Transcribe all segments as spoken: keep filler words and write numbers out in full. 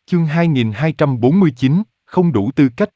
Chương hai nghìn hai trăm bốn mươi chín, không đủ tư cách.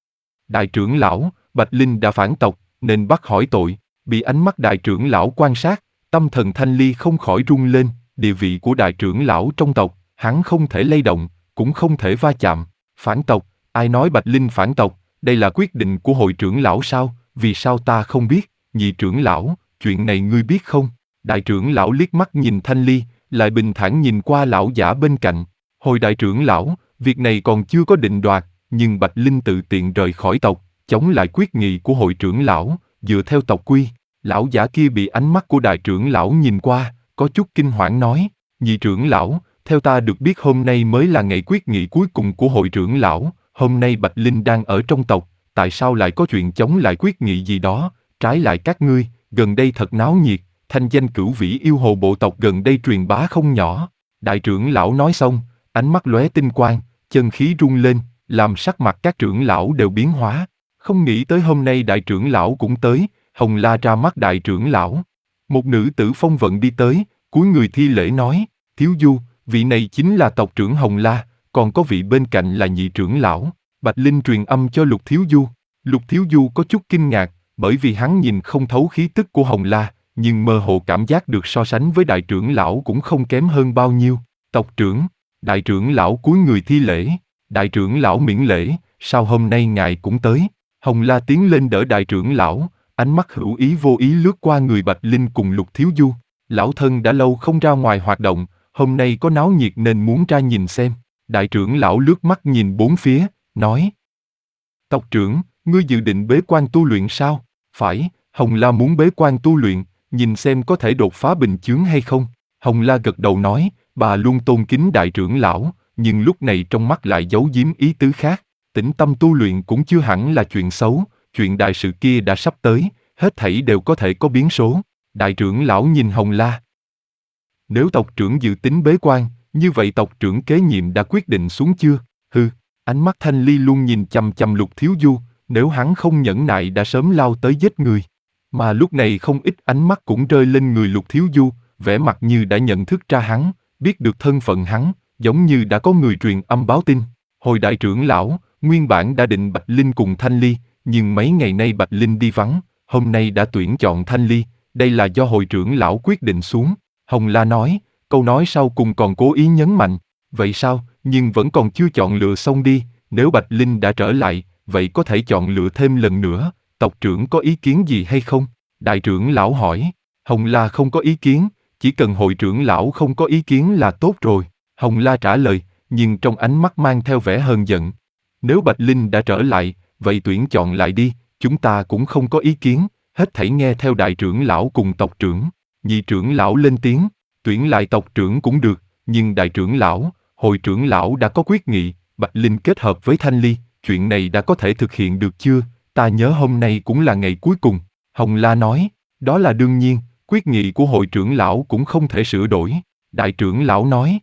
Đại trưởng lão, Bạch Linh đã phản tộc, nên bắt hỏi tội. Bị ánh mắt đại trưởng lão quan sát, tâm thần Thanh Ly không khỏi rung lên. Địa vị của đại trưởng lão trong tộc, hắn không thể lay động, cũng không thể va chạm. Phản tộc, ai nói Bạch Linh phản tộc? Đây là quyết định của hội trưởng lão sao? Vì sao ta không biết? Nhị trưởng lão, chuyện này ngươi biết không? Đại trưởng lão liếc mắt nhìn Thanh Ly, lại bình thản nhìn qua lão giả bên cạnh. Hồi đại trưởng lão, việc này còn chưa có định đoạt, nhưng Bạch Linh tự tiện rời khỏi tộc, chống lại quyết nghị của hội trưởng lão, dựa theo tộc quy. Lão giả kia bị ánh mắt của đại trưởng lão nhìn qua, có chút kinh hoảng nói, nhị trưởng lão, theo ta được biết hôm nay mới là ngày quyết nghị cuối cùng của hội trưởng lão, hôm nay Bạch Linh đang ở trong tộc, tại sao lại có chuyện chống lại quyết nghị gì đó, trái lại các ngươi, gần đây thật náo nhiệt, thanh danh Cửu Vĩ yêu hồ bộ tộc gần đây truyền bá không nhỏ. Đại trưởng lão nói xong, ánh mắt lóe tinh quang, chân khí rung lên, làm sắc mặt các trưởng lão đều biến hóa. Không nghĩ tới hôm nay đại trưởng lão cũng tới, Hồng La ra mắt đại trưởng lão. Một nữ tử phong vận đi tới, cúi người thi lễ nói, Thiếu Du, vị này chính là tộc trưởng Hồng La, còn có vị bên cạnh là nhị trưởng lão. Bạch Linh truyền âm cho Lục Thiếu Du. Lục Thiếu Du có chút kinh ngạc, bởi vì hắn nhìn không thấu khí tức của Hồng La, nhưng mơ hồ cảm giác được so sánh với đại trưởng lão cũng không kém hơn bao nhiêu. Tộc trưởng, đại trưởng lão cúi người thi lễ, đại trưởng lão miễn lễ, sao hôm nay ngài cũng tới? Hồng La tiến lên đỡ đại trưởng lão, ánh mắt hữu ý vô ý lướt qua người Bạch Linh cùng Lục Thiếu Du. Lão thân đã lâu không ra ngoài hoạt động, hôm nay có náo nhiệt nên muốn ra nhìn xem. Đại trưởng lão lướt mắt nhìn bốn phía, nói. Tộc trưởng, ngươi dự định bế quan tu luyện sao? Phải, Hồng La muốn bế quan tu luyện, nhìn xem có thể đột phá bình chướng hay không. Hồng La gật đầu nói, bà luôn tôn kính đại trưởng lão, nhưng lúc này trong mắt lại giấu giếm ý tứ khác. Tĩnh tâm tu luyện cũng chưa hẳn là chuyện xấu, chuyện đại sự kia đã sắp tới, hết thảy đều có thể có biến số. Đại trưởng lão nhìn Hồng La. Nếu tộc trưởng dự tính bế quan, như vậy tộc trưởng kế nhiệm đã quyết định xuống chưa? Hừ, ánh mắt Thanh Ly luôn nhìn chằm chằm Lục Thiếu Du, nếu hắn không nhẫn nại đã sớm lao tới giết người. Mà lúc này không ít ánh mắt cũng rơi lên người Lục Thiếu Du, vẻ mặt như đã nhận thức ra hắn, biết được thân phận hắn, giống như đã có người truyền âm báo tin. Hồi đại trưởng lão, nguyên bản đã định Bạch Linh cùng Thanh Ly, nhưng mấy ngày nay Bạch Linh đi vắng, hôm nay đã tuyển chọn Thanh Ly, đây là do hội trưởng lão quyết định xuống. Hồng La nói, câu nói sau cùng còn cố ý nhấn mạnh, vậy sao, nhưng vẫn còn chưa chọn lựa xong đi, nếu Bạch Linh đã trở lại, vậy có thể chọn lựa thêm lần nữa, tộc trưởng có ý kiến gì hay không? Đại trưởng lão hỏi, Hồng La không có ý kiến, chỉ cần hội trưởng lão không có ý kiến là tốt rồi. Hồng La trả lời, nhưng trong ánh mắt mang theo vẻ hờn giận. Nếu Bạch Linh đã trở lại, vậy tuyển chọn lại đi, chúng ta cũng không có ý kiến, hết thảy nghe theo đại trưởng lão cùng tộc trưởng. Nhị trưởng lão lên tiếng, tuyển lại tộc trưởng cũng được, nhưng đại trưởng lão, hội trưởng lão đã có quyết nghị, Bạch Linh kết hợp với Thanh Ly, chuyện này đã có thể thực hiện được chưa? Ta nhớ hôm nay cũng là ngày cuối cùng. Hồng La nói, đó là đương nhiên, quyết nghị của hội trưởng lão cũng không thể sửa đổi. Đại trưởng lão nói,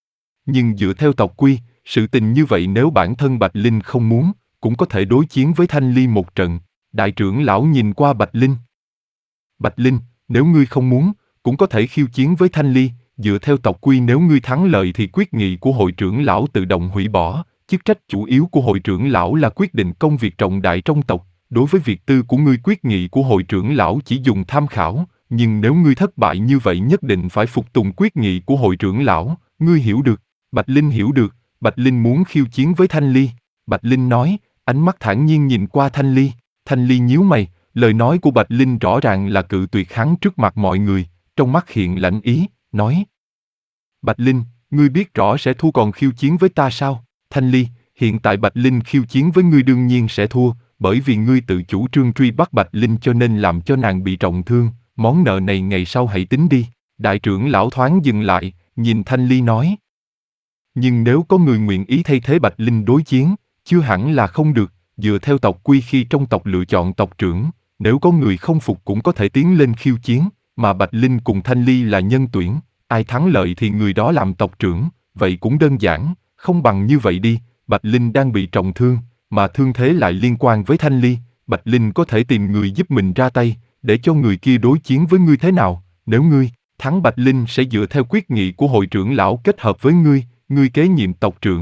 nhưng dựa theo tộc quy, sự tình như vậy nếu bản thân Bạch Linh không muốn, cũng có thể đối chiến với Thanh Ly một trận. Đại trưởng lão nhìn qua Bạch Linh. Bạch Linh, nếu ngươi không muốn, cũng có thể khiêu chiến với Thanh Ly, dựa theo tộc quy nếu ngươi thắng lợi thì quyết nghị của hội trưởng lão tự động hủy bỏ. Chức trách chủ yếu của hội trưởng lão là quyết định công việc trọng đại trong tộc, đối với việc tư của ngươi quyết nghị của hội trưởng lão chỉ dùng tham khảo, nhưng nếu ngươi thất bại như vậy nhất định phải phục tùng quyết nghị của hội trưởng lão, ngươi hiểu được. Bạch Linh hiểu được, Bạch Linh muốn khiêu chiến với Thanh Ly. Bạch Linh nói, ánh mắt thản nhiên nhìn qua Thanh Ly. Thanh Ly nhíu mày, lời nói của Bạch Linh rõ ràng là cự tuyệt hắn trước mặt mọi người, trong mắt hiện lạnh ý, nói. Bạch Linh, ngươi biết rõ sẽ thua còn khiêu chiến với ta sao? Thanh Ly, hiện tại Bạch Linh khiêu chiến với ngươi đương nhiên sẽ thua, bởi vì ngươi tự chủ trương truy bắt Bạch Linh cho nên làm cho nàng bị trọng thương, món nợ này ngày sau hãy tính đi. Đại trưởng lão thoáng dừng lại, nhìn Thanh Ly nói. Nhưng nếu có người nguyện ý thay thế Bạch Linh đối chiến, chưa hẳn là không được, dựa theo tộc quy khi trong tộc lựa chọn tộc trưởng, nếu có người không phục cũng có thể tiến lên khiêu chiến, mà Bạch Linh cùng Thanh Ly là nhân tuyển, ai thắng lợi thì người đó làm tộc trưởng, vậy cũng đơn giản, không bằng như vậy đi, Bạch Linh đang bị trọng thương, mà thương thế lại liên quan với Thanh Ly, Bạch Linh có thể tìm người giúp mình ra tay, để cho người kia đối chiến với ngươi thế nào, nếu ngươi thắng Bạch Linh sẽ dựa theo quyết nghị của hội trưởng lão kết hợp với ngươi, ngươi kế nhiệm tộc trưởng,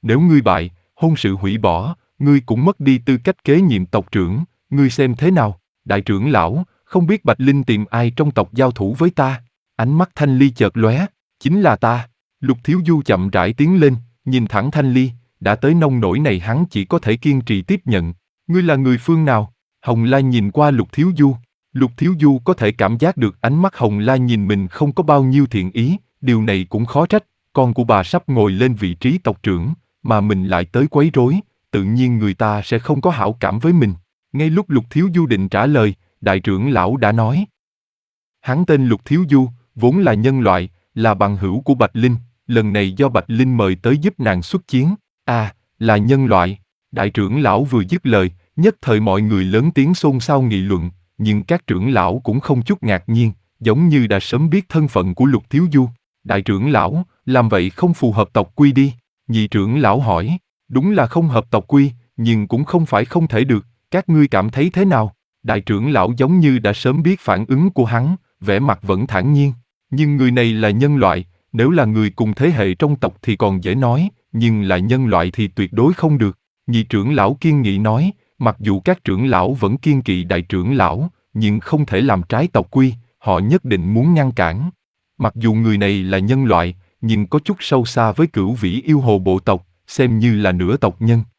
Nếu ngươi bại, hôn sự hủy bỏ, ngươi cũng mất đi tư cách kế nhiệm tộc trưởng, ngươi xem thế nào? Đại trưởng lão, không biết Bạch Linh tìm ai trong tộc giao thủ với ta? Ánh mắt Thanh Ly chợt lóe, chính là ta. Lục Thiếu Du chậm rãi tiến lên, nhìn thẳng Thanh Ly, đã tới nông nỗi này hắn chỉ có thể kiên trì tiếp nhận. Ngươi là người phương nào? Hồng La nhìn qua Lục Thiếu Du. Lục Thiếu Du có thể cảm giác được ánh mắt Hồng La nhìn mình không có bao nhiêu thiện ý, điều này cũng khó trách, con của bà sắp ngồi lên vị trí tộc trưởng, mà mình lại tới quấy rối, tự nhiên người ta sẽ không có hảo cảm với mình. Ngay lúc Lục Thiếu Du định trả lời, đại trưởng lão đã nói. Hắn tên Lục Thiếu Du, vốn là nhân loại, là bằng hữu của Bạch Linh, lần này do Bạch Linh mời tới giúp nàng xuất chiến. À, là nhân loại. Đại trưởng lão vừa dứt lời, nhất thời mọi người lớn tiếng xôn xao nghị luận, nhưng các trưởng lão cũng không chút ngạc nhiên, giống như đã sớm biết thân phận của Lục Thiếu Du. Đại trưởng lão, làm vậy không phù hợp tộc quy đi. Nhị trưởng lão hỏi, đúng là không hợp tộc quy, nhưng cũng không phải không thể được, các ngươi cảm thấy thế nào? Đại trưởng lão giống như đã sớm biết phản ứng của hắn, vẻ mặt vẫn thản nhiên. Nhưng người này là nhân loại, nếu là người cùng thế hệ trong tộc thì còn dễ nói, nhưng là nhân loại thì tuyệt đối không được. Nhị trưởng lão kiên nghị nói, mặc dù các trưởng lão vẫn kiên kỵ đại trưởng lão, nhưng không thể làm trái tộc quy, họ nhất định muốn ngăn cản. Mặc dù người này là nhân loại, nhưng có chút sâu xa với cửu vĩ yêu hồ bộ tộc, xem như là nửa tộc nhân.